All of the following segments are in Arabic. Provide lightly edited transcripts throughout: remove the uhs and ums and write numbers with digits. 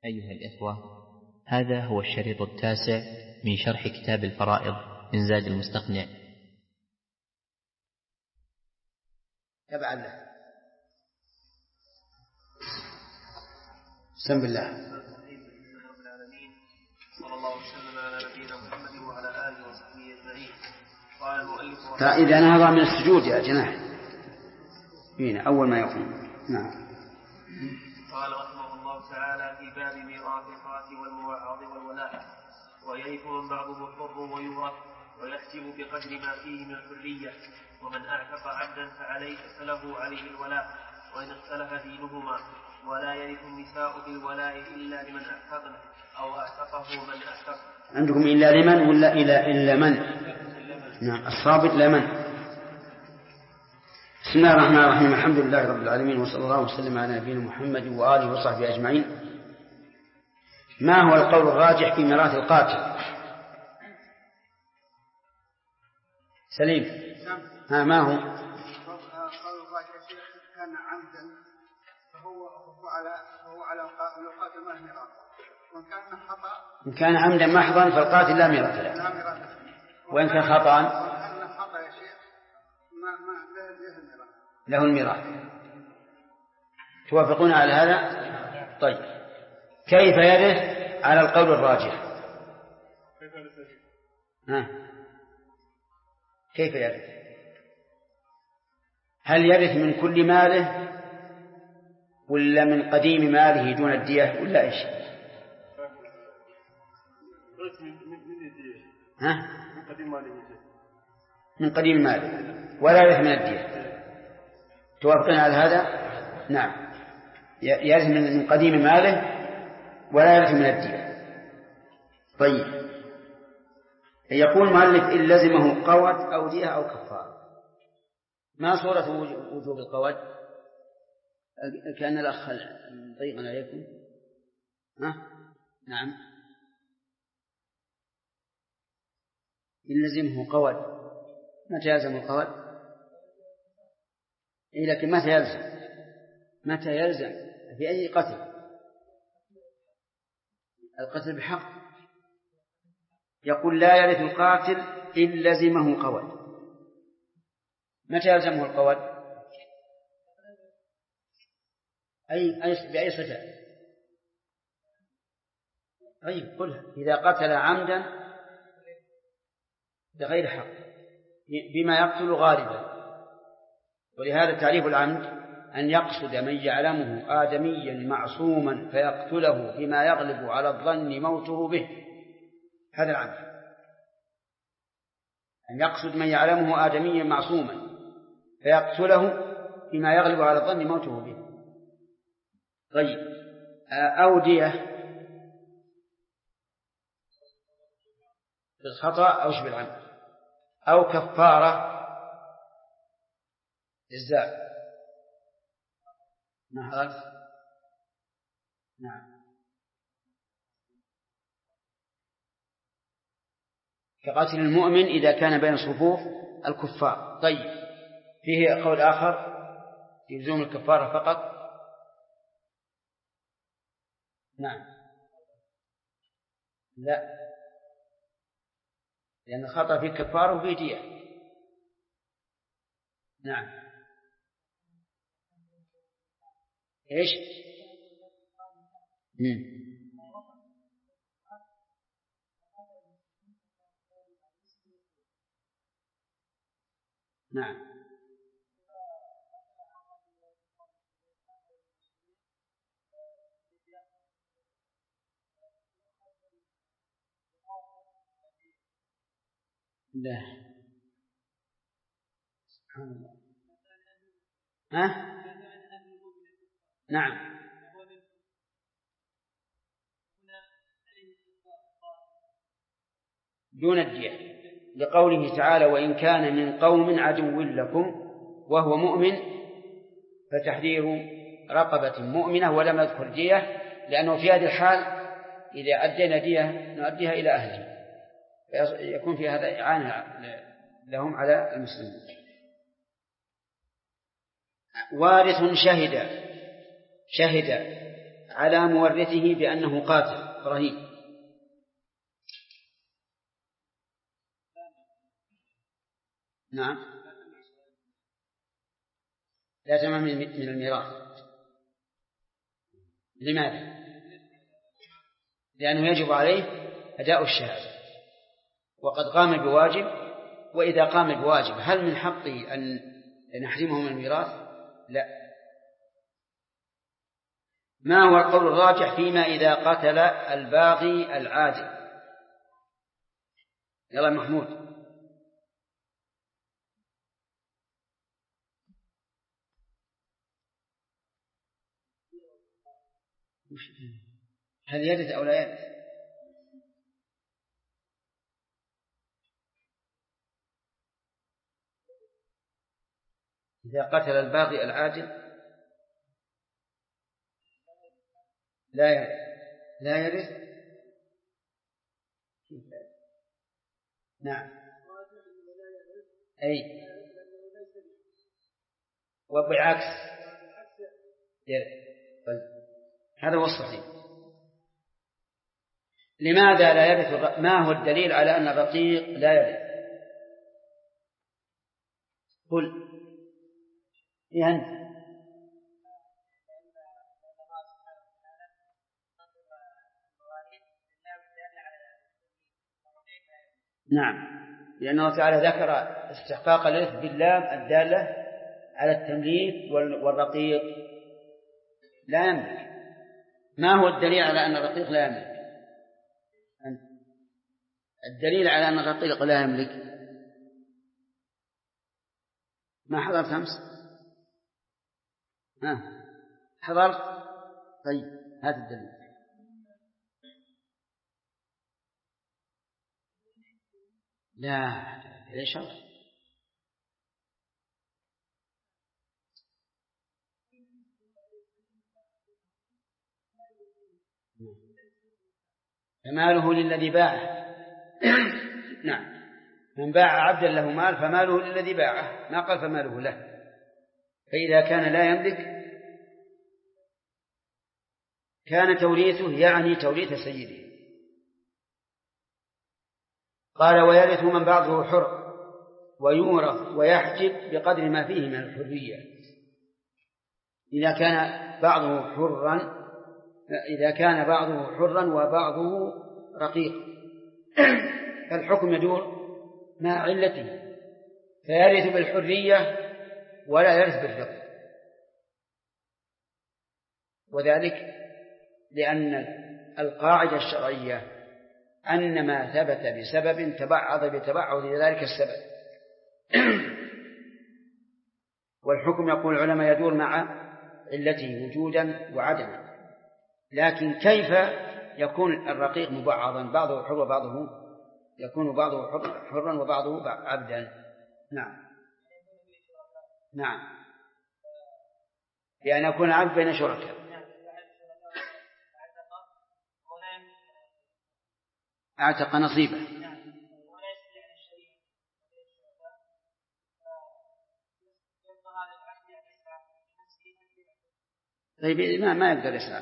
أيها الإخوة، هذا هو الشريط 9 من شرح كتاب الفرائض من زاد المستقنع. تبعا له. بسم الله. صلى الله وسلم على نبينا محمد وعلى آله وصحبه أجمعين. قال المؤلف فإذا نهض من السجود يا جناح هنا أول ما يقوم. نعم. قال رحمه الله تعالى في باب ميراث الخاص والمواعظ والولاء: ويرث من بعضه حر ويورث ويحسب بقدر ما فيه من الحرية، ومن أعتق عبدا فله عليه الولاء وإن اختلف دينهما، ولا يرث النساء بالولاء إلا لمن أعتقن أو أعتقه من أعتق. عندكم إلا لمن ولا إلا من؟ نعم الصابت لمن. بسم الله الرحمن الرحيم. الحمد لله رب العالمين، وصلى الله وسلم على نبينا محمد وآله وصحبه أجمعين. ما هو القول الراجح في ميراث القاتل؟ سليم. ما هو؟ القول الراجح كان عمدا فهو على القاتل ما ميراث، وإن كان خطأ إن كان عمدا محضا فالقاتل لا ميراث له، وإن كان خطأ يا شيخ له الميراث. توافقون على هذا؟ طيب، كيف يرث على القول الراجح؟ كيف يرث؟ هل يرث من كل ماله ولا من قديم ماله دون الدية ولا إيش؟ من قديم ماله ولا يرث من الدية. توافقون على هذا؟ نعم، يرث من قديم ماله ولا يرث من الدية. طيب، يقول مؤلف إن لزمه قود أو دية أو كفارة. ما صورة وجوب القود؟ كأن الأخ ضيقا عليكم. نعم، إن لزمه قود. متى يلزم القود؟ لكن متى يلزم في أي قتل؟ القتل بحق. يقول لا يرث القاتل إن لزمه قود. متى يلزمه القود؟ بأي صفة؟ طيب قلها. إذا قتل عمدا بغير حق بما يقتل غالبا. ولهذا تعريف العمد أن يقصد من يعلمه آدميا معصوما فيقتله بما يغلب على الظن موته به. هذا العمد، أن يقصد من يعلمه آدميا معصوما فيقتله بما يغلب على الظن موته به. طيب، أو دية بالخطأ أو شبه العمد، أو كفارة إزاء. نعم، كقتل المؤمن إذا كان بين صفوف الكفار. طيب، فيه قول آخر يلزم الكفارة فقط. نعم، لا، لأن الخطأ فيه كفارة وفيه دية. نعم، إيش؟ نعم، لا، سبحان الله. نعم، دون الدية، لقوله تعالى وإن كان من قوم عدو لكم وهو مؤمن فتحرير رقبة مؤمنة ولم يذكر دية، لأنه في هذه الحال إذا أدينا دية نؤديها إلى أهله، يكون في هذا إعانة لهم على المسلمين. وارث شهد على مورثه بأنه قاتل رهين. نعم، لا تمام من الميراث. لماذا؟ لأنه يجب عليه أداء الشهادة وقد قام بواجب، وإذا قام بواجب هل من حقه أن نحرمه من الميراث؟ لا. ما هو القول الراجح فيما إذا قتل الباغي العادل؟ يلا محمود. هل يرث أو لا يرث؟ إذا قتل الباغي العادل لا يرث. نعم، أي وبالعكس يرث. طيب، هذا هو الصحيح. لماذا لا يرث؟ ما هو الدليل على أن الرقيق لا يرث؟ قل أنت. نعم، لأن الله تعالى ذكر استحقاق الإرث باللام الدالة على التمليك، والرقيق لا يملك. ما هو الدليل على أن الرقيق لا يملك؟ الدليل على أن الرقيق لا يملك ما حضرت أمس؟ حضرت؟ طيب، هذا الدليل. لا، ليش؟ فماله للذي باعه. نعم، من باع عبدا له مال فماله للذي باعه، ما قال فماله له. فإذا كان لا يملك كان توريثه يعني توريث سيده. قال ويرث من بعضه حر ويورث ويحجب بقدر ما فيه من الحرية. إذا كان بعضه حرا وبعضه رقيق فالحكم يدور مع علته، فيرث بالحرية ولا يرث بالرق، وذلك لأن القاعدة الشرعية أن ما ثبت بسبب تبعض بتبعض ذلك السبب. والحكم يقول العلماء يدور مع علته وجودا وعدما. لكن كيف يكون الرقيق مبعضا بعضه حر وبعضه يكون بعضه حرا وبعضه عبدا؟ نعم، لأن يكون عبد بين شركاء. اعتق نصيبه. طيب، ما يقدر يسعى،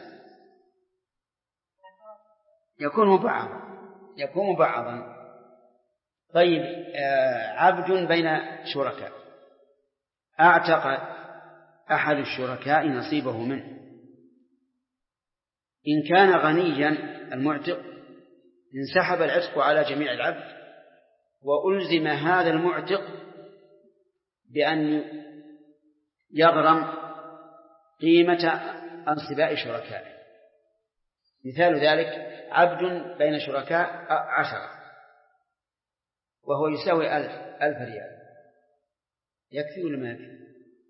يكون مبعضا. طيب، عبد بين شركاء اعتق أحد الشركاء نصيبه منه. إن كان غنيا المعتق انسحب العتق على جميع العبد، وألزم هذا المعتق بأن يغرم قيمة أنصباء شركائه. مثال ذلك عبد بين شركاء 10 وهو يساوي 1000 ريال، يكفي ولا ما يكفي؟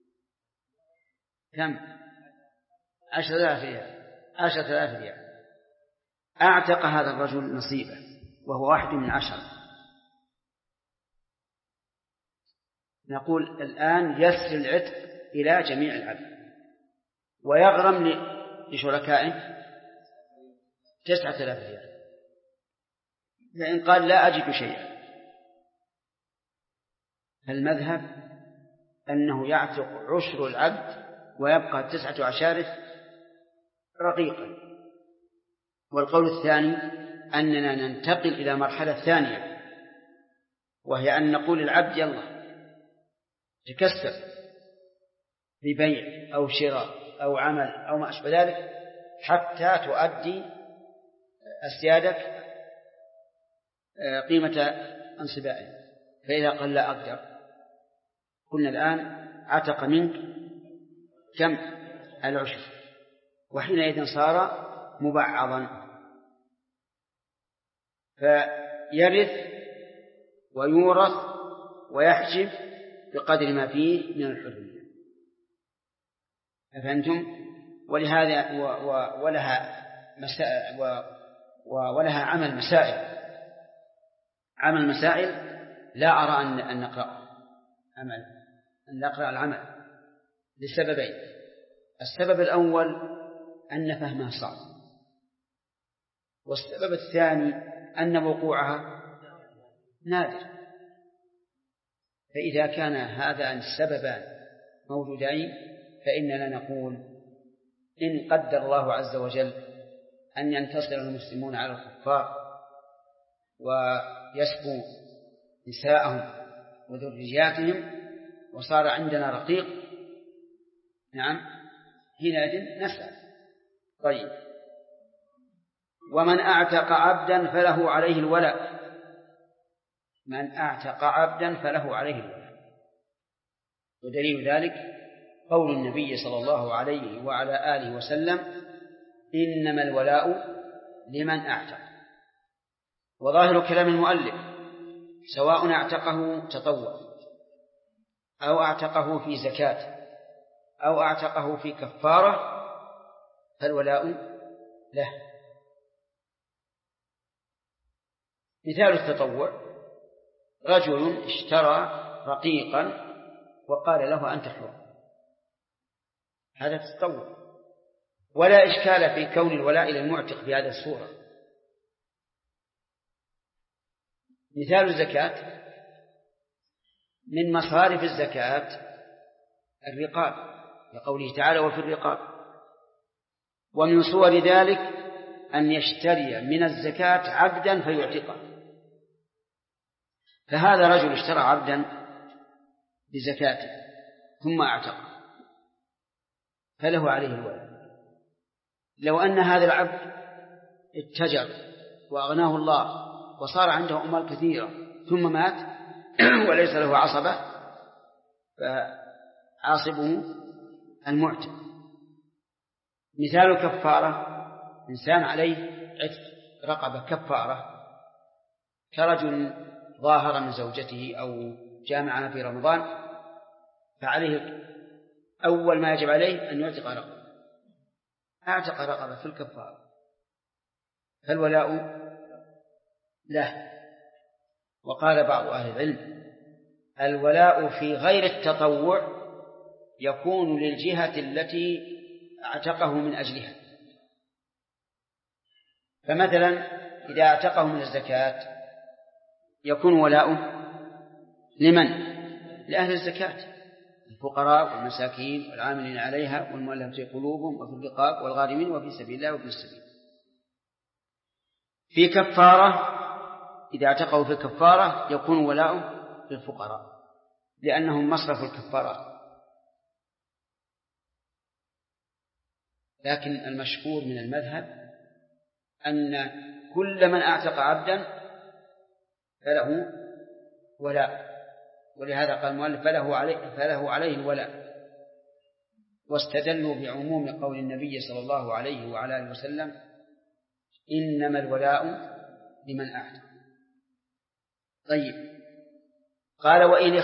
كم؟ 10,000 ريال. أعتق هذا الرجل نصيبه وهو 1 من 10. نقول الآن يسر العتق إلى جميع العبد ويغرم لشركائه 9,000 ريال. لأن قال لا أجد شيئا، المذهب أنه يعتق عشر العبد ويبقى 9 عشارة رقيقا. والقول الثاني أننا ننتقل إلى مرحلة ثانية، وهي أن نقول العبد يلا تكسب ببيع أو شراء أو عمل أو ما أشبه ذلك حتى تؤدي أسيادك قيمة انصبائه. فإذا قال لا أقدر، قلنا الآن عتق منك كم؟ العشر، وحينئذ صار مبعضا، فيرث ويورث ويحجب بقدر ما فيه من الحرية. أفهمتم؟ ولهذا ولها عمل مسائل لا أرى أن نقرأ العمل لسببين. السبب الأول أن فهمها صعب، والسبب الثاني أن وقوعها نادر. فإذا كان هذان السببان موجودين فإننا نقول إن قدر الله عز وجل أن ينتصر المسلمون على الكفار ويسبوا نساءهم وذرياتهم وصار عندنا رقيق، نعم، حينئذ نسأل. طيب، ومن أعتق عبدا فله عليه الولاء. من أعتق عبدا فله عليه الولاء، ودليل ذلك قول النبي صلى الله عليه وعلى آله وسلم: إنما الولاء لمن أعتق. وظاهر كلام المؤلف سواء أعتقه تطوع أو أعتقه في زكاة أو أعتقه في كفارة فالولاء له. مثال التطوع: رجل اشترى رقيقا وقال له أنت حر، هذا تطوع، ولا إشكال في كون الولاء للمعتق بهذه الصورة. مثال الزكاة: من مصارف الزكاة الرقاب، لقوله تعالى: وفي الرقاب. ومن صور ذلك أن يشتري من الزكاة عبدا فيعتقه. فهذا رجل اشترى عبدا بزكاته ثم اعتقه فله عليه الولاء. لو أن هذا العبد اتجر وأغناه الله وصار عنده أموال كثيرة ثم مات وليس له عصبة فعاصبه المعتق. مثال الكفارة: إنسان عليه عتق رقبة كفارة، كرجل ظاهر من زوجته أو جامعها في رمضان، فعليه أول ما يجب عليه أن يعتق رقبة، أعتق رقبة في الكفارة، فالولاء له. وقال بعض أهل العلم: الولاء في غير التطوع يكون للجهة التي اعتقه من أجلها. فمثلا إذا اعتقه من الزكاة يكون ولاؤه لمن؟ لأهل الزكاة، الفقراء والمساكين والعاملين عليها والمؤلفة قلوبهم وفي الرقاب والغارمين وفي سبيل الله وابن السبيل. في كفارة إذا اعتقه في كفارة يكون ولاؤه للفقراء لأنهم مصرف الكفارات. لكن المشهور من المذهب أن كل من اعتق عبدا فله ولاء، ولهذا قال المؤلف فله عليه الولاء. واستدلوا بعموم قول النبي صلى الله عليه وعلى آله وسلم: إنما الولاء لمن أعتق. طيب، قال: وإن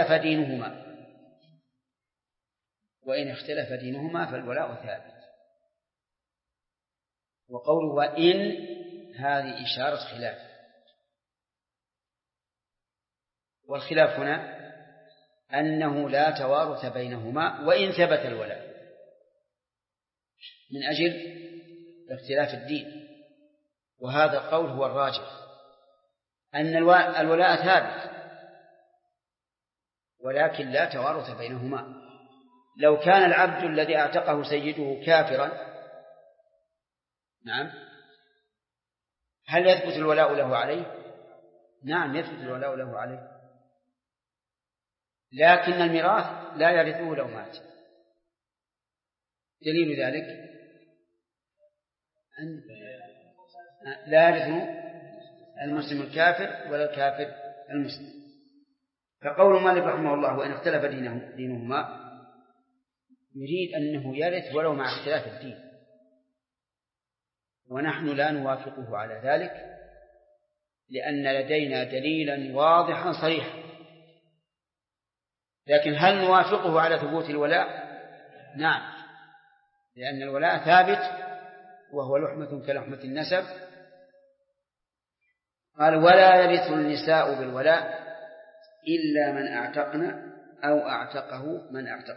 اختلف دينهما فالولاء ثابت. وقوله وإن هذه إشارة خلاف، والخلاف هنا أنه لا توارث بينهما وإن ثبت الولاء من أجل اختلاف الدين. وهذا القول هو الراجح، أن الولاء ثابت ولكن لا توارث بينهما. لو كان العبد الذي اعتقه سيده كافرا نعم. هل يثبت الولاء له عليه؟ نعم يثبت الولاء له عليه، لكن الميراث لا يرثه لو مات. دليل ذلك أن لا يرث المسلم الكافر ولا الكافر المسلم. فقول مالك رحمه الله وإن اختلف دينهما يريد أنه يرث ولو مع اختلاف الدين، ونحن لا نوافقه على ذلك لأن لدينا دليلا واضحا صريحا. لكن هل نوافقه على ثبوت الولاء؟ نعم، لأن الولاء ثابت وهو لحمة كلحمة النسب. قال ولا يرث النساء بالولاء إلا من أعتقن أو أعتقه من أعتق.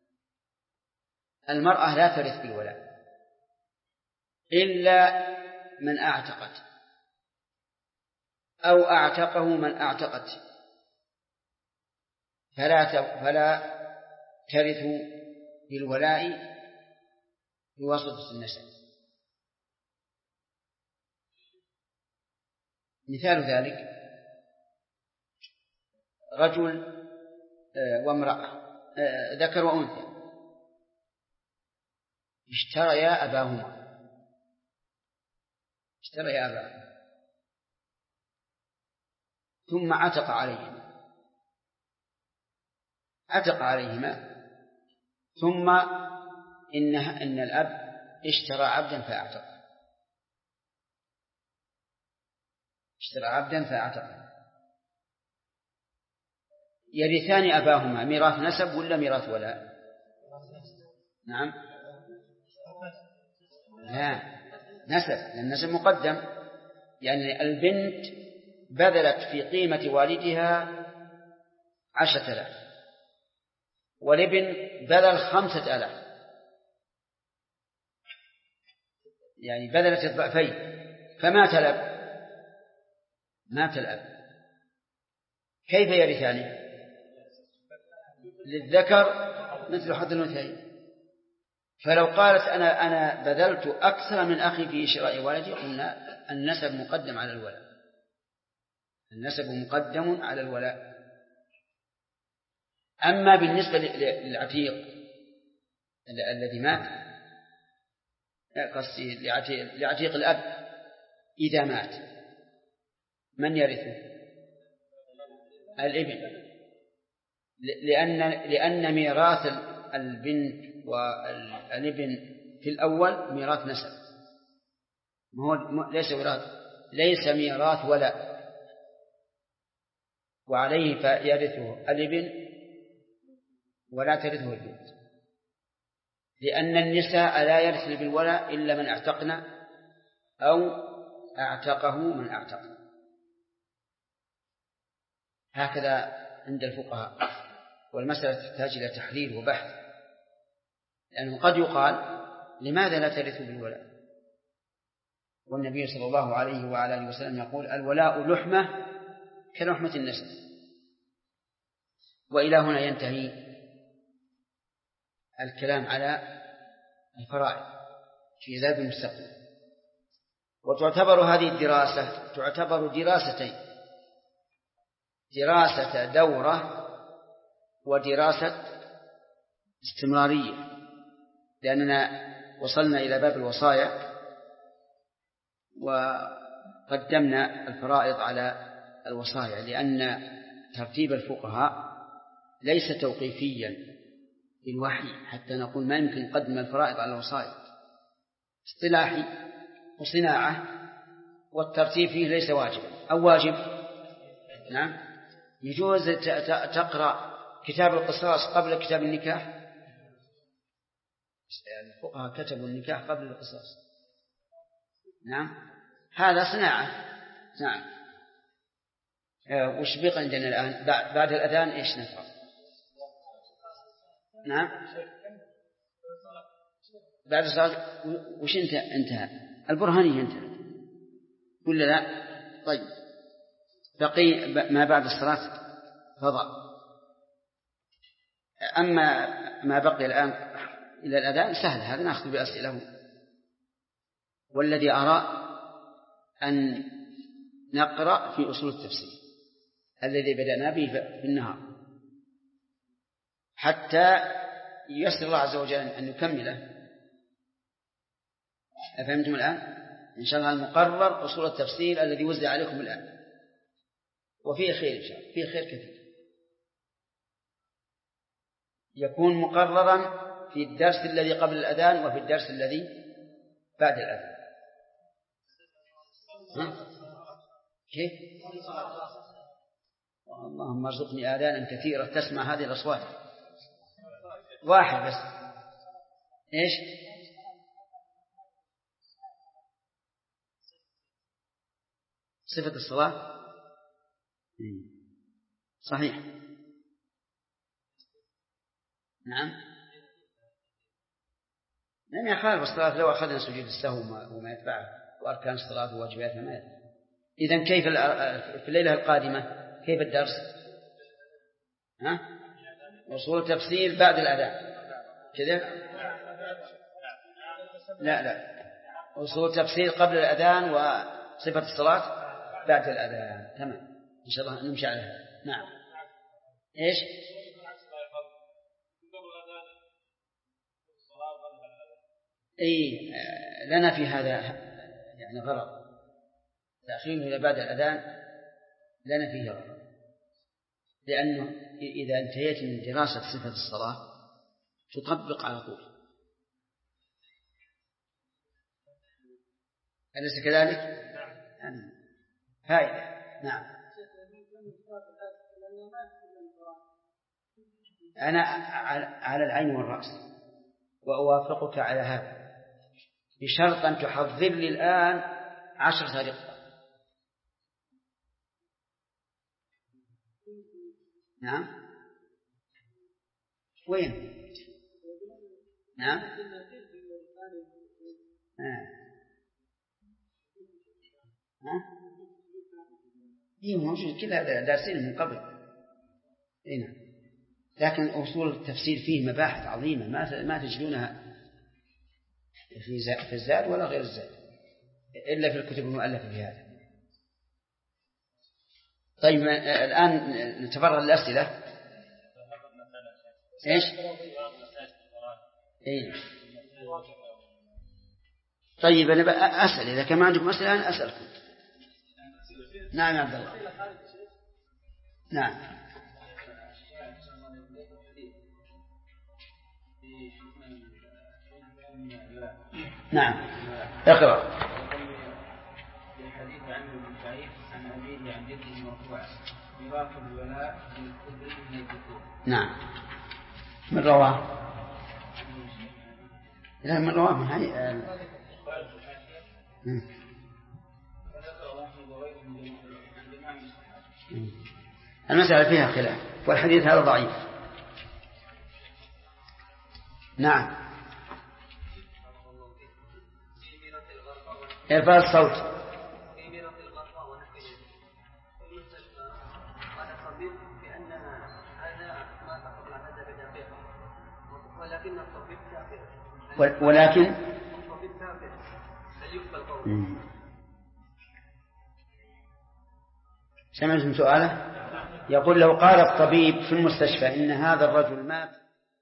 المرأة لا ترث بالولاء إلا من أعتقت أو أعتقه من أعتقت، فلا ترث بالولاء بواسطة النسب. مثال ذلك رجل وامرأة ذكر وأنثى اشتريا أباهما ثم عتق عليهما ثم إن الأب اشترى عبدا فأعتق. يرثان أباهما ميراث نسب ولا ميراث ولاء؟ نعم، لا نسب، لأن النسب مقدم. يعني البنت بذلت في قيمة والدها 10,000 والابن بذل 5,000، يعني بذلت الضعفين، فمات الأب، كيف يرثانه؟ للذكر مثل حظ الأنثيين. فلو قالت أنا بذلت أكثر من أخي في شراء والدي، قلنا النسب مقدم على الولاء. أما بالنسبة للعتيق الذي مات، قصدي لعتيق الأب إذا مات من يرثه؟ الابن، لأن ميراث البنت والابن في الأول ميراث نسب، ليس ميراث ولاء، وعليه فيرثه الابن ولا ترثه البنت، لأن النساء لا يرثن بالولاء إلا من اعتقن أو أعتقه من أعتق. هكذا عند الفقهاء، والمسألة تحتاج إلى تحليل وبحث، لأنه قد يقال لماذا لا ترث بالولاء؟ والنبي صلى الله عليه وعلى آله وسلم يقول الولاء لحمة كلحمة النسب. وإلى هنا ينتهي الكلام على الفرائض في زاد المستقبل. وتعتبر هذه الدراسة تعتبر دراستين: دراسة دورة ودراسة استمرارية، لأننا وصلنا إلى باب الوصايا وقدمنا الفرائض على الوصايا، لأن ترتيب الفقهاء ليس توقيفيا بالوحي حتى نقول ما يمكن نقدم الفرائض على الوصايا، اصطلاحي وصناعة، والترتيب فيه ليس واجبا أو واجب. نعم، يجوز تقرأ كتاب القصاص قبل كتاب النكاح، الفقهاء كتبوا النكاح قبل القصاص. نعم، هذا صناعة. نعم. وش بقى عندنا الآن بعد الأذان إيش نقرأ؟ نعم، بعد الصلاة وش انتهى؟ البرهانية انتهى ولا لا؟ طيب، بقي ما بعد الصلاة فضل. أما ما بقي الآن إلى الأذان سهل، هذا نأخذ بأسئلة والذي أرى أن نقرأ في أصول التفسير الذي بدأنا به في النهار حتى ييسر الله عز وجل أن نكمله. أفهمتم الآن؟ إن شاء الله المقرر أصول التفسير الذي وزع عليكم الآن، وفيه خير إن شاء الله، فيه خير كثير يكون مقررا في الدرس الذي قبل الأذان وفي الدرس الذي بعد الأذان. كيف؟ اللهم ارزقني آذانا كثيرة تسمع هذه الأصوات. واحد بس. إيش؟ صفة الصلاة صحيح. نعم لم يخالف الصلاة لو أخذنا سجود السهو وما يتبعه وأركان الصلاة وواجباتها ما يتبعه. إذن كيف في الليلة القادمة كيف الدرس؟ أصول تفسير بعد الأذان كذا؟ لا أصول تفسير قبل الأذان وصفة الصلاة بعد الأذان. تمام إن شاء الله نمشي على هذا. نعم. إيش؟ أي لنا في هذا يعني غرض، تأخيره إلى بعد الأذان لنا فيه غرض، لأنه إذا انتهيت من دراسة صفة الصلاة تطبق على طول، أليس كذلك؟ يعني هاي. نعم أنا على العين والرأس وأوافقك على هذا بشرط أن تحضر لي الآن 10 دقائق. نعم وين؟ نعم هي موجود كلها دارسين من قبل. هنا لكن أصول التفسير فيه مباحث عظيمة ما تجدونها في الزاد ولا غير الزاد إلا في الكتب المؤلفة في هذا. طيب الآن نتفرغ للأسئلة. إيش؟ إيه؟ طيب أنا أسأل إذا كان ما عندكم أسئلة أنا أسألكم. نعم يا عبد الله. نعم نعم اقرأ. الحديث عن ابن سعيد عن أبيه عن جده مرفوعا ميراث الولاء للكبر من الذكور. نعم من رواه؟ لا من رواه من هاي المسألة فيها خلاف والحديث هذا ضعيف. نعم إرفاع الصوت. ولكن سمعتم سؤاله؟ يقول لو قال الطبيب في المستشفى إن هذا الرجل مات.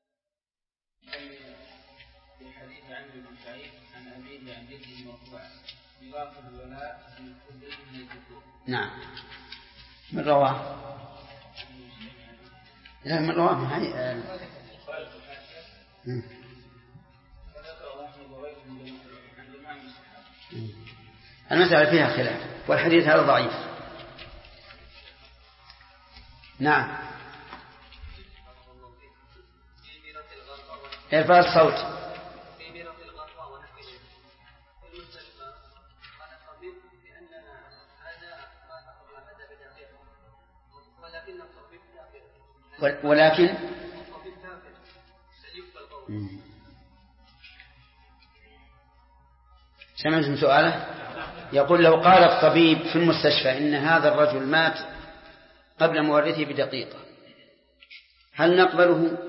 الحديث عن ابن سعيد عن أبيه عن جده مرفوعا ميراث الولاء للكبر من الذكور. نعم من رواه؟ لا من رواه من هاي المسألة فيها خلاف والحديث هذا ضعيف. نعم إرفاع الصوت. ولكن سمعتم سؤاله؟ يقول لو قال الطبيب في المستشفى إن هذا الرجل مات قبل مورثه بدقيقة هل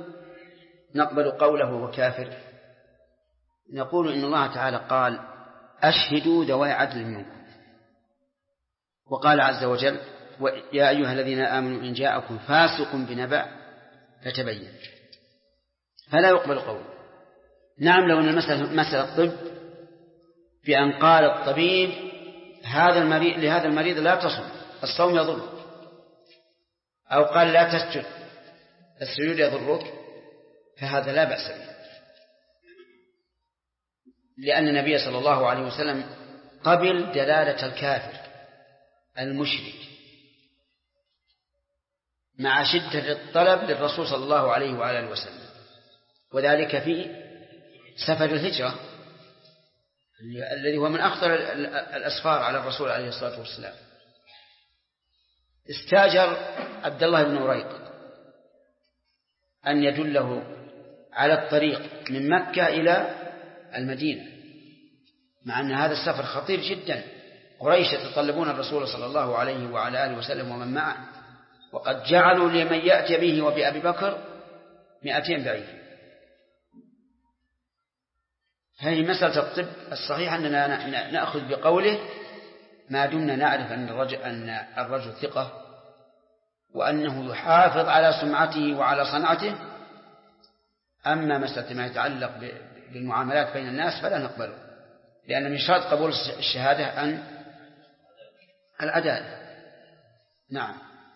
نقبل قوله وكافر؟ نقول إن الله تعالى قال أشهدوا ذوي عدل منكم. وقال عز وجل يا أيها الذين آمنوا إن جاءكم فاسق بنبأ فتبين، فلا يقبل قول. نعم لو أن المسألة الطب بأن قال الطبيب لهذا المريض لا تصم، الصوم يضرك، أو قال لا تسجد، السجود يضرك، فهذا لا بأس به، لأن النبي صلى الله عليه وسلم قبل دلالة الكافر المشرك مع شدة الطلب للرسول صلى الله عليه وعلى آله وسلم، وذلك في سفر الهجرة الذي هو من أخطر الأسفار على الرسول عليه الصلاة والسلام. استاجر عبد الله بن أريق أن يدله على الطريق من مكة إلى المدينة، مع أن هذا السفر خطير جدا، قريش يتطلبون الرسول صلى الله عليه وعلى آله وسلم ومن معه، وقد جعلوا لمن يأتي به وبأبي بكر 200 بعير. هذه مسألة الطب الصحيح أننا نأخذ بقوله ما دمنا نعرف أن الرجل ثقة وأنه يحافظ على سمعته وعلى صنعته. أما مسألة ما يتعلق بالمعاملات بين الناس فلا نقبله، لأن من شرط قبول الشهادة أن العدالة. نعم.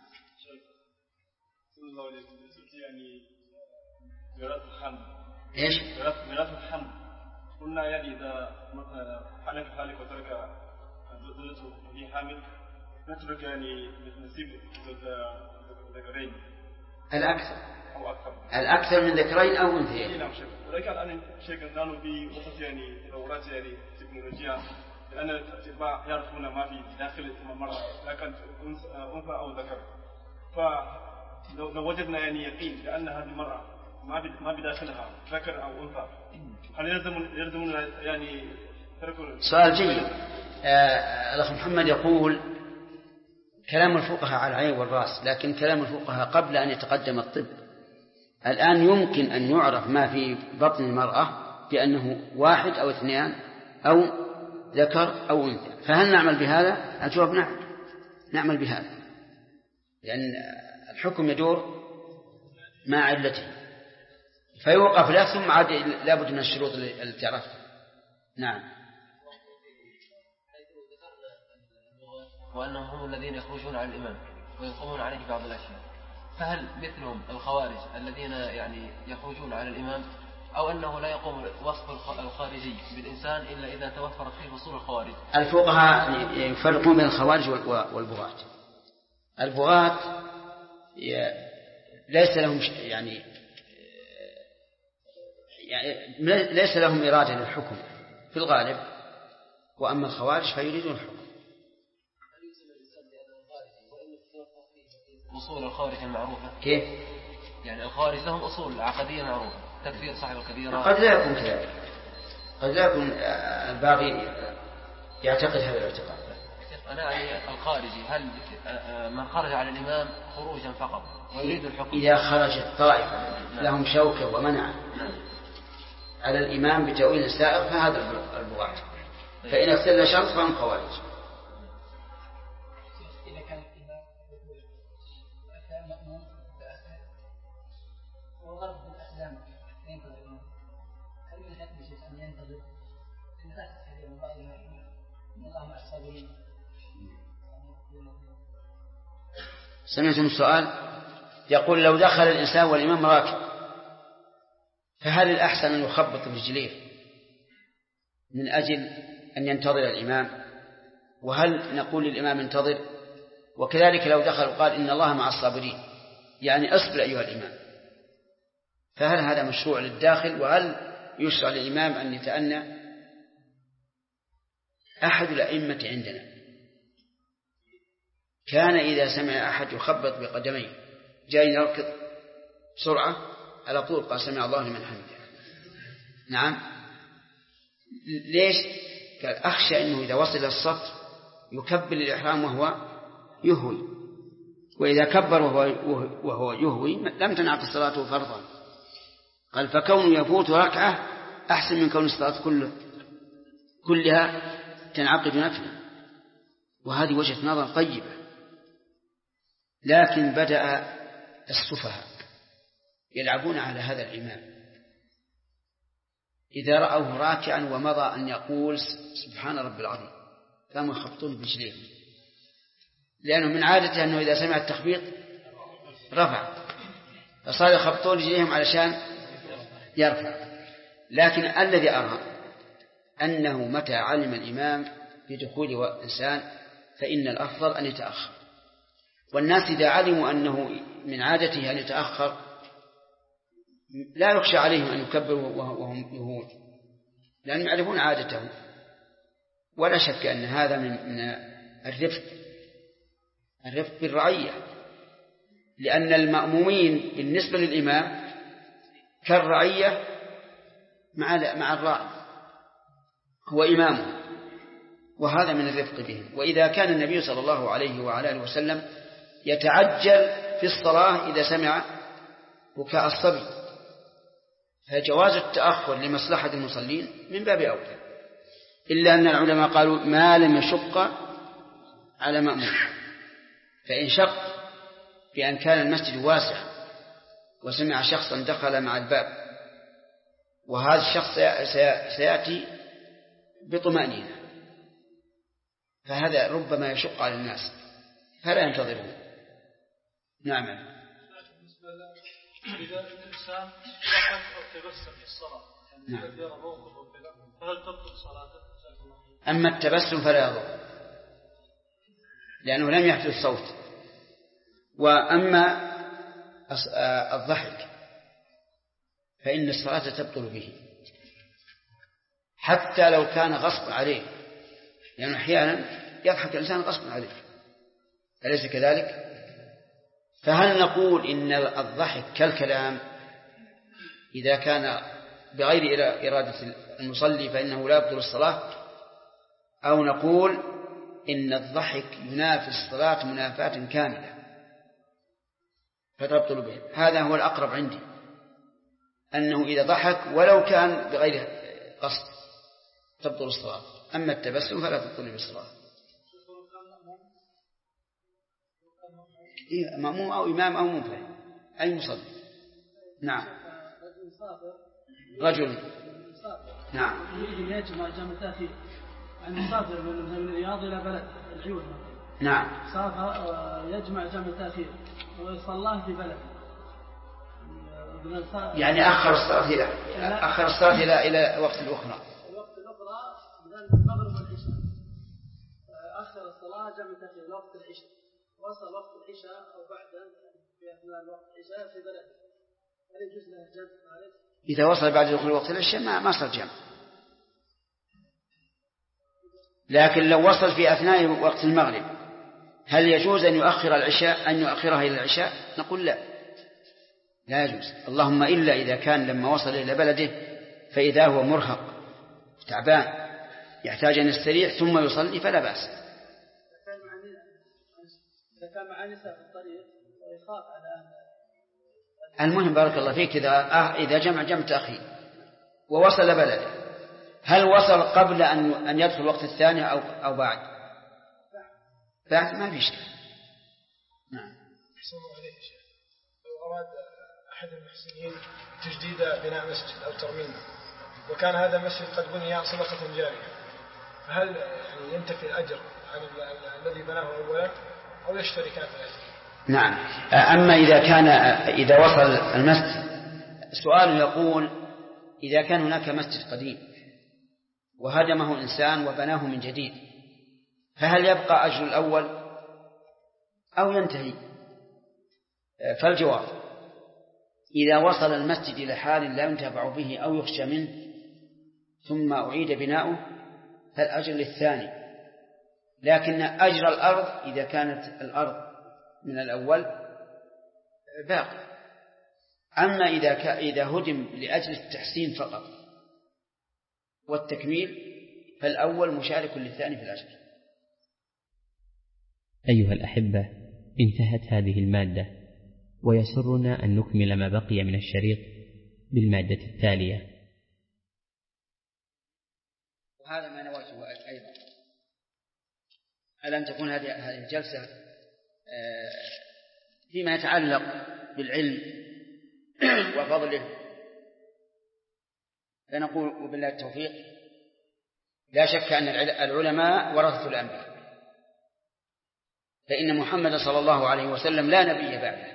يعني ميراث الحمل. إيش؟ ميراث الحمل. قلنا يعني إذا مثلا حلف وترك زوجته وهي حامل نترك يعني نسيب ذكرين. الأكثر من ذكرين أو أنثيين. نعم شيخ. ولكن الآن شيخ نحن في وسط يعني تطورات يعني تكنولوجيا، لأن الأطباء يعرفون ما في داخل المرأة لكن أنثى أو ذكر، فلو وجدنا يعني يقين بأن هذه المرأة ما بداخلها ذكر أو أنثى، هل يلزمنا يعني ترك؟ سؤال جيد. الأخ محمد يقول كلام الفقهاء على العين والرأس، لكن كلام الفقهاء قبل أن يتقدم الطب. الآن يمكن أن يعرف ما في بطن المرأة بأنه 1 أو 2 أو ذكر أو أنثى، فهل نعمل بهذا؟ الجواب نعم، نعمل بهذا، لأن الحكم يدور مع علته، فيوقف له ثم عاد لابد من الشروط التي تعرفها. نعم. وأنهم هم الذين يخرجون على الإمام ويقومون عليه بعض الأشياء، فهل مثلهم الخوارج الذين يعني يخرجون على الإمام، أو أنه لا يقوم وصف الخارجي بالإنسان إلا إذا توفرت فيه فصول الخوارج؟ الفقهاء يفرقون بين الخوارج والبغاة. البغاة ليس لهم يعني ليس لهم إرادة للحكم في الغالب، وأما الخوارج فيريدون الحكم. أصول الخوارج المعروفة كيف؟ يعني الخوارج لهم أصول عقدية معروفة، تكفير صاحب الكبيرة. قد لا يكون كذلك، قد لا يكون الباقي يعتقد هذا الاعتقاد. أنا يعني الخارجي هل من خرج على الإمام خروجا فقط ويريد الحكم؟ إذا خرجت طائفة لهم شوكة ومنع على الإمام بتأويل سائر فهذا البغاة، فإن اختل شرط فهم خوارج. إذا كان الإمام كان مأمون وغرب الأحلام ينتظر الإمام، هل من حكم شيء أن ينتظر؟ إن تحت الحديث إن الله مع الصابرين. سمعتم السؤال؟ يقول لو دخل الإنسان والإمام راكب فهل الأحسن أن يخبط رجليه من أجل أن ينتظر الإمام، وهل نقول للإمام انتظر؟ وكذلك لو دخل وقال إن الله مع الصابرين يعني أصبر أيها الإمام، فهل هذا مشروع للداخل؟ وهل يشرع للإمام أن يتأنى؟ أحد الأئمة عندنا كان إذا سمع أحد يخبط بقدميه جاي يركض بسرعة على طول قال سمع الله لمن حمده. نعم. ليش؟ قال أخشى أنه إذا وصل الصف يكبر الإحرام وهو يهوي، وإذا كبر وهو يهوي لم تنعقد الصلاة فرضا. قال فكونه يفوت ركعة أحسن من كون الصلاة كلها تنعقد نفلا، وهذه وجهة نظر طيبة. لكن بدأ السفهاء يلعبون على هذا الإمام، إذا رأوه راكعا ومضى أن يقول سبحان رب العظيم قاموا يخبطون برجليهم، لأنه من عادته أنه إذا سمع التخبيط رفع، فصار يخبطون رجليهم علشان يرفع. لكن الذي أرى أنه متى علم الإمام بدخول إنسان فإن الأفضل أن يتأخر، والناس إذا علموا أنه من عادته أن يتأخر لا يخشى عليهم أن يكبروا وهم يهون، لأنهم يعرفون عادته. ولا شك أن هذا من الرفق بالرعية، لأن المأمومين بالنسبة للإمام كالرعية مع الراعي، هو إمامه، وهذا من الرفق بهم. وإذا كان النبي صلى الله عليه وعلى آله وسلم يتعجل في الصلاة إذا سمع بكاء الصبي، فجواز التأخر لمصلحة المصلين من باب أولى، إلا أن العلماء قالوا ما لم يشق على مأموم. فإن شق بأن كان المسجد واسع وسمع شخصا دخل مع الباب، وهذا الشخص سيأتي بطمأنينة، فهذا ربما يشق على الناس فلا ينتظرون. نعم. إذا الإنسان ضحك أو تبسم في الصلاة فهل تبطل صلاته؟ أما التبسم فلا يضر، لأنه لم يحدث صوت. وأما الضحك فإن الصلاة تبطل به، حتى لو كان غصب عليه، لأنه أحيانا يضحك الإنسان غصب عليه، أليس كذلك؟ فهل نقول إن الضحك كالكلام إذا كان بغير إرادة المصلي فإنه لا يبطل الصلاة، أو نقول إن الضحك ينافي الصلاة منافاة كاملة فتبطل به؟ هذا هو الأقرب عندي، أنه إذا ضحك ولو كان بغير قصد تبطل الصلاة، أما التبسم فلا تبطل بالصلاة. مأموم أو إمام أو منفرد أي مصلي. نعم. رجل نعم يريد يجمع جمع تأثير عن مسافر من الرياض إلى بلد العيون، نعم، سافر يجمع جمع تأثير ويصلاه في بلد، يعني أخر الصلاة إلى وقت الأخرى. الوقت الأخرى من المغرب والعشاء، أخر الصلاة جمع تأثير وقت العشاء، وصل وقت العشاء أو بعده في أثناء وقت العشاء في بلد، هل يجوز له الجمع؟ إذا وصل بعد دخول وقت العشاء ما صار جمع. لكن لو وصل في أثناء وقت المغرب هل يجوز أن يؤخر العشاء أن يؤخرها إلى العشاء؟ نقول لا يجوز، اللهم إلا إذا كان لما وصل إلى بلده فإذا هو مرهق تعبان يحتاج أن يستريح ثم يصلي فلا بأس. إذا كان مع نساء في الطريق ويخاف على المهم بارك الله فيك إذا جمع تأخير ووصل بلده، هل وصل قبل أن يدخل الوقت الثاني أو بعد؟ ما في شيء. نعم. أحسن الله عليك يا شيخ، لو أراد أحد المحسنين تجديد بناء مسجد أو ترميمه وكان هذا المسجد قد بني صدقة جارية، فهل يعني ينتفي الأجر عن الذي بناه أولا أو يشترك في الأجر؟ نعم. أما إذا وصل المسجد، السؤال يقول إذا كان هناك مسجد قديم وهدمه إنسان وبناه من جديد فهل يبقى أجر الأول أو ينتهي؟ فالجواب إذا وصل المسجد إلى حال لا ينتفع به أو يخشى منه ثم أعيد بناؤه فالأجر للثاني، لكن أجر الأرض إذا كانت الأرض من الأول باقي. أما إذا هدم لأجل التحسين فقط والتكميل فالأول مشارك للثاني في الأجر. أيها الأحبة، انتهت هذه المادة، ويسرنا أن نكمل ما بقي من الشريط بالمادة التالية. وهذا ما نويته أيضا. ألم تكون هذه الجلسة فيما يتعلق بالعلم وفضله، فنقول وبالله التوفيق لا شك أن العلماء ورثة الأنبياء، فإن محمد صلى الله عليه وسلم لا نبي بعده،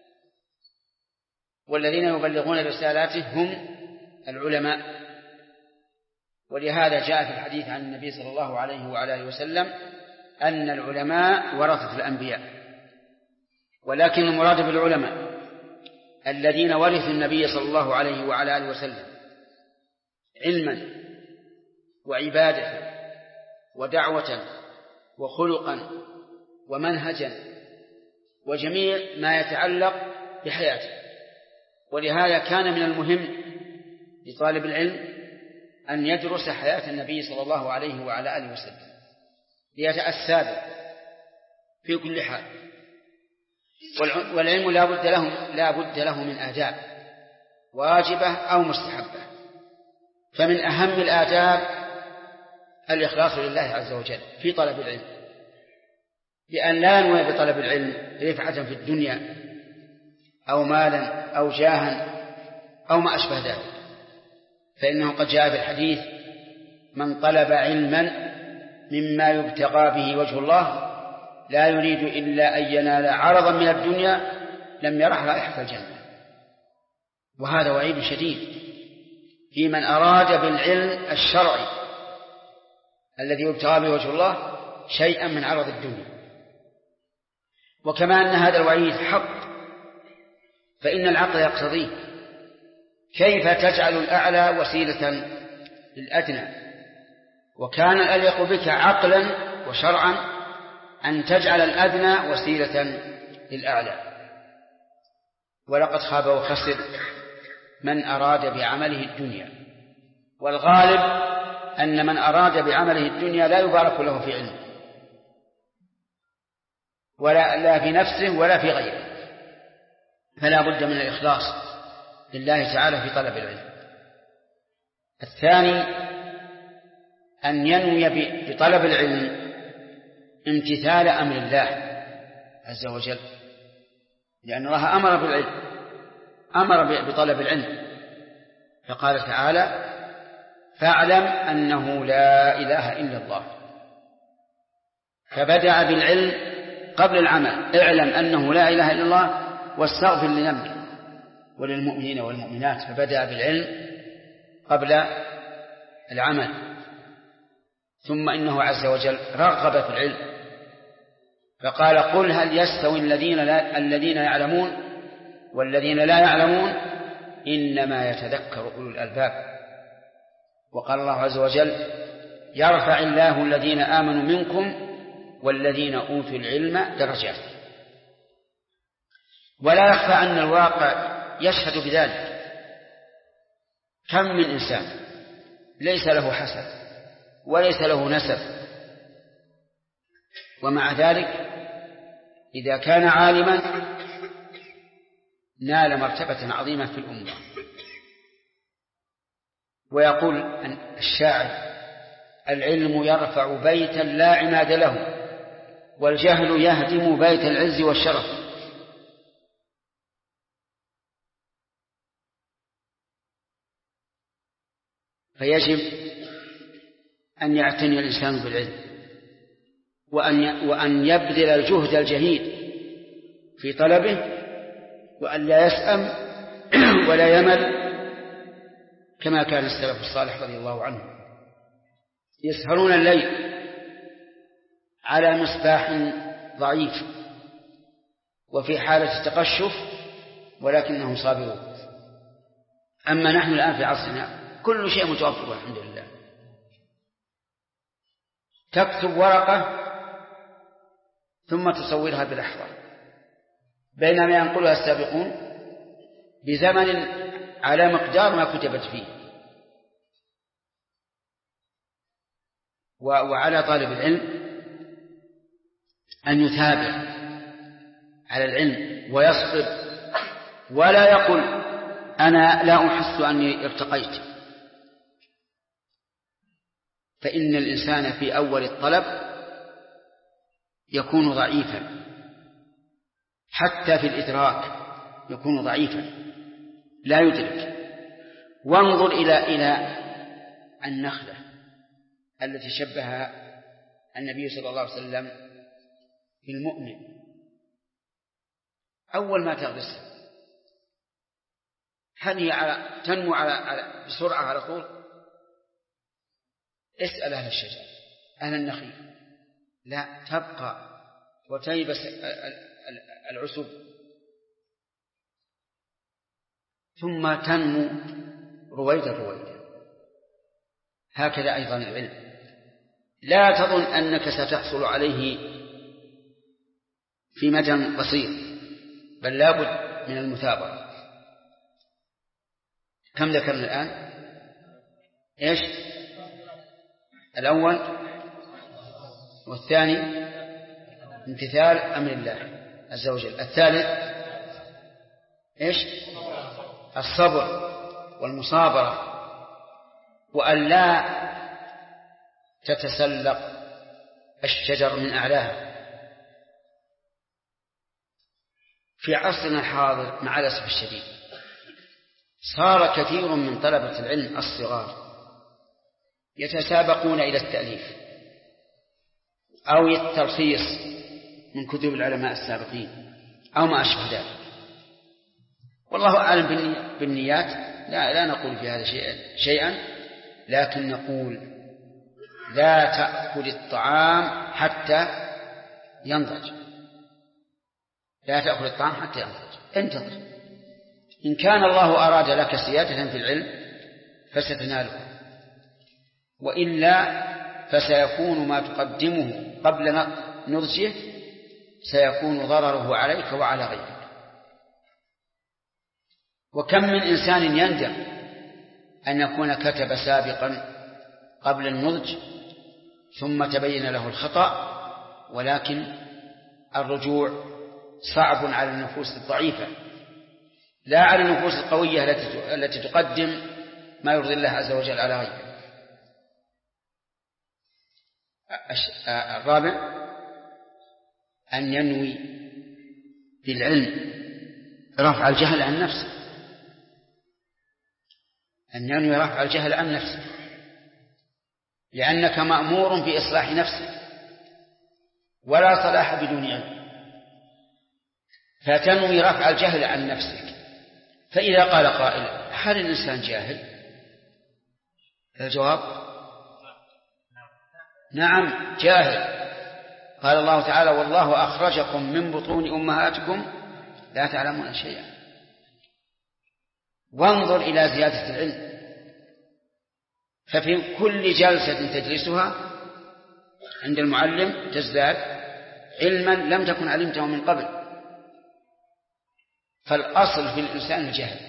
والذين يبلغون رسالاته هم العلماء. ولهذا جاء في الحديث عن النبي صلى الله عليه وعلى آله وسلم أن العلماء ورثة الأنبياء، ولكن المراد بالعلماء الذين ورثوا النبي صلى الله عليه وعلى آله وسلم علما وعبادة ودعوة وخلقا ومنهجا وجميع ما يتعلق بحياته. ولهذا كان من المهم لطالب العلم أن يدرس حياة النبي صلى الله عليه وعلى آله وسلم ليتأسى به في كل حال. والعلم لا بد له من آداب واجبة أو مستحبة، فمن أهم الآداب الإخلاص لله عز وجل في طلب العلم، بأن لا ينوي بطلب العلم رفعة في الدنيا أو مالا أو جاها أو ما أشبه ذلك، فإنه قد جاء بالحديث: من طلب علما مما يبتغى به وجه الله لا يريد إلا أن ينال عرضا من الدنيا لم يرح رائحة الجنة. وهذا وعيد شديد في من أراد بالعلم الشرعي الذي يبتغى به وجه الله شيئا من عرض الدنيا. وكما أن هذا الوعيد حق، فإن العقل يقتضيه. كيف تجعل الأعلى وسيلة للأدنى؟ وكان الأليق بك عقلا وشرعا أن تجعل الأدنى وسيلة للأعلى. ولقد خاب وخسر من أراد بعمله الدنيا، والغالب أن من أراد بعمله الدنيا لا يبارك له في علمه لا في نفسه ولا في غيره، فلا بد من الإخلاص لله تعالى في طلب العلم. الثاني أن ينوي بطلب العلم امتثال أمر الله عز وجل، لأن الله أمر بالعلم، أمر بطلب العلم، فقال تعالى: فاعلم أنه لا إله إلا الله. فبدأ بالعلم قبل العمل. اعلم أنه لا إله إلا الله واستغفر لذنبك وللمؤمنين والمؤمنات. فبدأ بالعلم قبل العمل. ثم إنه عز وجل رغب في العلم فقال: قل هل يستوي الذين يعلمون والذين لا يعلمون إنما يتذكر أولو الألباب. وقال الله عز وجل: يرفع الله الذين آمنوا منكم والذين أوتوا العلم درجات. ولا يخفى أن الواقع يشهد بذلك. كم من إنسان ليس له حسب وليس له نسب، ومع ذلك إذا كان عالما نال مرتبة عظيمة في الأمة. ويقول الشاعر: العلم يرفع بيتا لا عماد له والجهل يهدم بيت العز والشرف. فيجب أن يعتني الإنسان بالعلم وأن يبذل الجهد الجهيد في طلبه، وأن لا يسأم ولا يمل، كما كان السلف الصالح رضي الله عنه يسهرون الليل على مصباح ضعيف وفي حالة تقشف ولكنهم صابرون. أما نحن الآن في عصرنا كل شيء متوفر الحمد لله. تكتب ورقة ثم تصورها بالأحوال، بينما ينقلها السابقون بزمن على مقدار ما كتبت فيه. وعلى طالب العلم أن يثابر على العلم ويصبر، ولا يقول: أنا لا أحس أني ارتقيت. فإن الإنسان في أول الطلب يكون ضعيفا، حتى في الإدراك يكون ضعيفا لا يدرك. وانظر إلى النخلة التي شبهها النبي صلى الله عليه وسلم بالمؤمن. أول ما تغرس هل هي تنمو بسرعة على طول؟ اسأل أهل الشجر، أهل النخيل، لا، تبقى وتيبس العسب ثم تنمو رويدا. هكذا أيضا العلم، لا تظن أنك ستحصل عليه في مدى قصير، بل لا بد من المثابرة. كم ذكرنا الآن؟ إيش؟ الأول والثاني امتثال أمر الله عز وجل. الثالث إيش؟ الصبر والمصابرة، وأن لا تتسلق الشجر من أعلاها. في عصرنا الحاضر مع الأسف الشديد صار كثير من طلبة العلم الصغار يتسابقون إلى التأليف أو التلخيص من كتب العلماء السابقين أو ما أشبه ذلك. والله أعلم بالنيات، لا نقول في هذا شيئا، لكن نقول لا تأكل الطعام حتى ينضج. لا تأكل الطعام حتى ينضج، انتظر. إن كان الله أراد لك سيادة في العلم فستناله، وإلا فسيكون ما تقدمه قبل نضجه سيكون ضرره عليك وعلى غيرك. وكم من إنسان يندم أن يكون كتب سابقا قبل النضج ثم تبين له الخطأ، ولكن الرجوع صعب على النفوس الضعيفة، لا على النفوس القوية التي تقدم ما يرضي الله عز وجل على غيره. الرابع أن ينوي بالعلم رفع الجهل عن نفسه، أن ينوي رفع الجهل عن نفسه، لأنك مأمور بإصلاح نفسك، ولا صلاح بدون علم، فتنوي رفع الجهل عن نفسك. فإذا قال قائل: هل الإنسان جاهل؟ الجواب: نعم جاهل. قال الله تعالى: والله أخرجكم من بطون أمهاتكم لا تعلمون شيئا. وانظر إلى زيادة العلم، ففي كل جلسة تجلسها عند المعلم تزداد علما لم تكن علمته من قبل. فالأصل في الإنسان الجهل،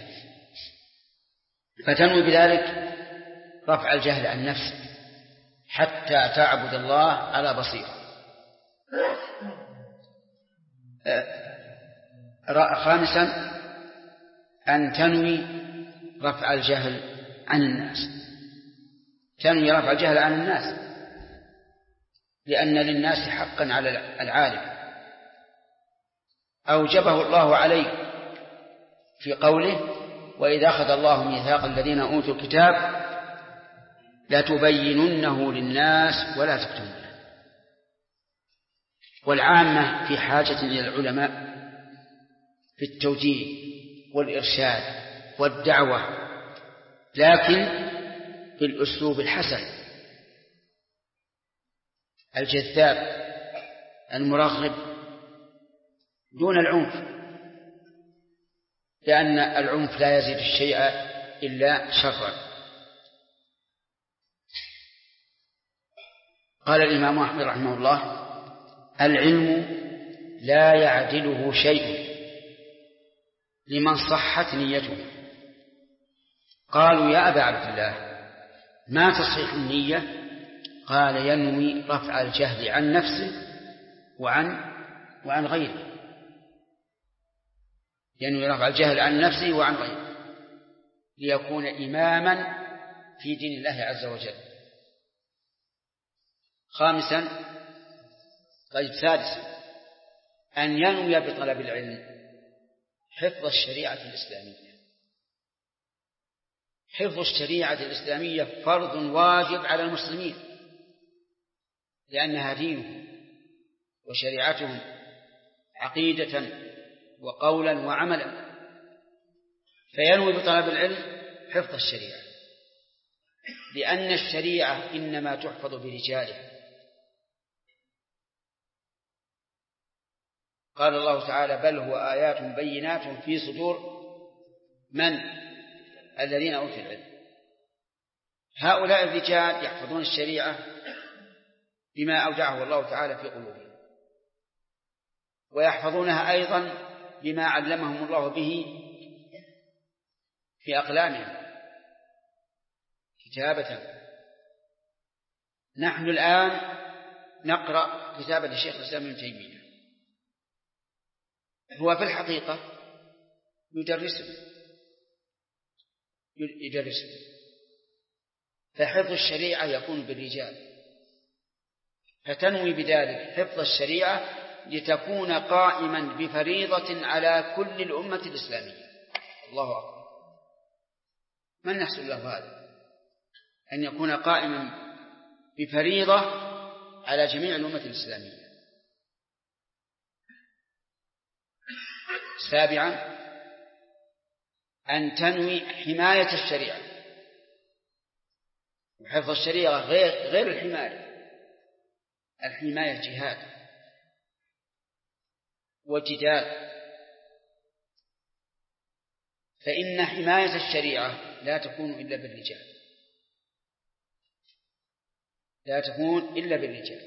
فتنوي بذلك رفع الجهل عن نفسك حتى تعبد الله على بصيرة. خامسا أن تنوي رفع الجهل عن الناس، تنوي رفع الجهل عن الناس، لأن للناس حقا على العالم أوجبه الله عليه في قوله: وإذا أخذ الله ميثاق الذين أوتوا الكتاب لتبيننه للناس ولا تكتمونه. والعامة في حاجة إلى العلماء في التوجيه والإرشاد والدعوة، لكن بالأسلوب الحسن الجذاب المرغب دون العنف، لأن العنف لا يزيد الشيء إلا شرا. قال الإمام أحمد رحمه الله: العلم لا يعدله شيء لمن صحت نيته. قالوا: يا أبا عبد الله ما تصحيح النية؟ قال: ينوي رفع الجهل عن نفسه وعن غيره، ينوي رفع الجهل عن نفسه وعن غيره ليكون إماما في دين الله عز وجل. خامسا طيب سادسا أن ينوي بطلب العلم حفظ الشريعة الإسلامية. حفظ الشريعة الإسلامية فرض واجب على المسلمين، لأنها دينهم وشريعتهم عقيدة وقولا وعملا، فينوي بطلب العلم حفظ الشريعة، لأن الشريعة إنما تحفظ برجالها. قال الله تعالى: بل هو آيات بينات في صدور من؟ الذين أوتوا العلم. هؤلاء الرجال يحفظون الشريعة بما أودعه الله تعالى في قلوبهم، ويحفظونها أيضا بما علمهم الله به في أقلامهم كتابة. نحن الآن نقرأ كتابة الشيخ الإسلام ابن تيمية، هو في الحقيقة يدرسه. فحفظ الشريعة يكون بالرجال، فتنوي بذلك حفظ الشريعة لتكون قائما بفريضة على كل الأمة الإسلامية. الله أكبر، من يحصل له هذا؟ أن يكون قائما بفريضة على جميع الأمة الإسلامية. سابعا أن تنوي حماية الشريعة. وحفظ الشريعة غير الحماية. الحماية جهاد وجدال، فإن حماية الشريعة لا تكون إلا بالرجال، لا تكون إلا بالرجال.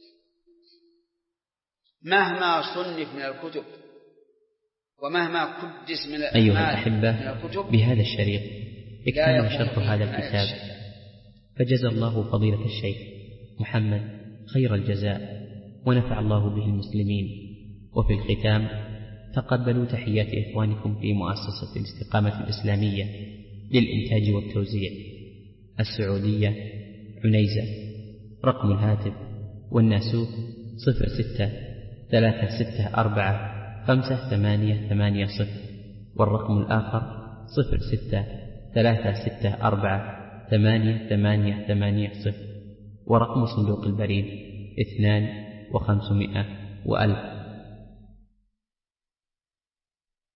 مهما صنف من الكتب ومهما قدس من أيها الأحبة، بهذا الشريط اكتمل شرح هذا الكتاب، فجزى الله فضيلة الشيخ محمد خير الجزاء، ونفع الله به المسلمين. وفي الختام تقبلوا تحيات إخوانكم في مؤسسة الاستقامة الإسلامية للإنتاج والتوزيع السعودية عنيزة. رقم الهاتف والناسوت 06-364-5880، والرقم الآخر 06-364-8880، ورقم صندوق البريد 2500 و1000.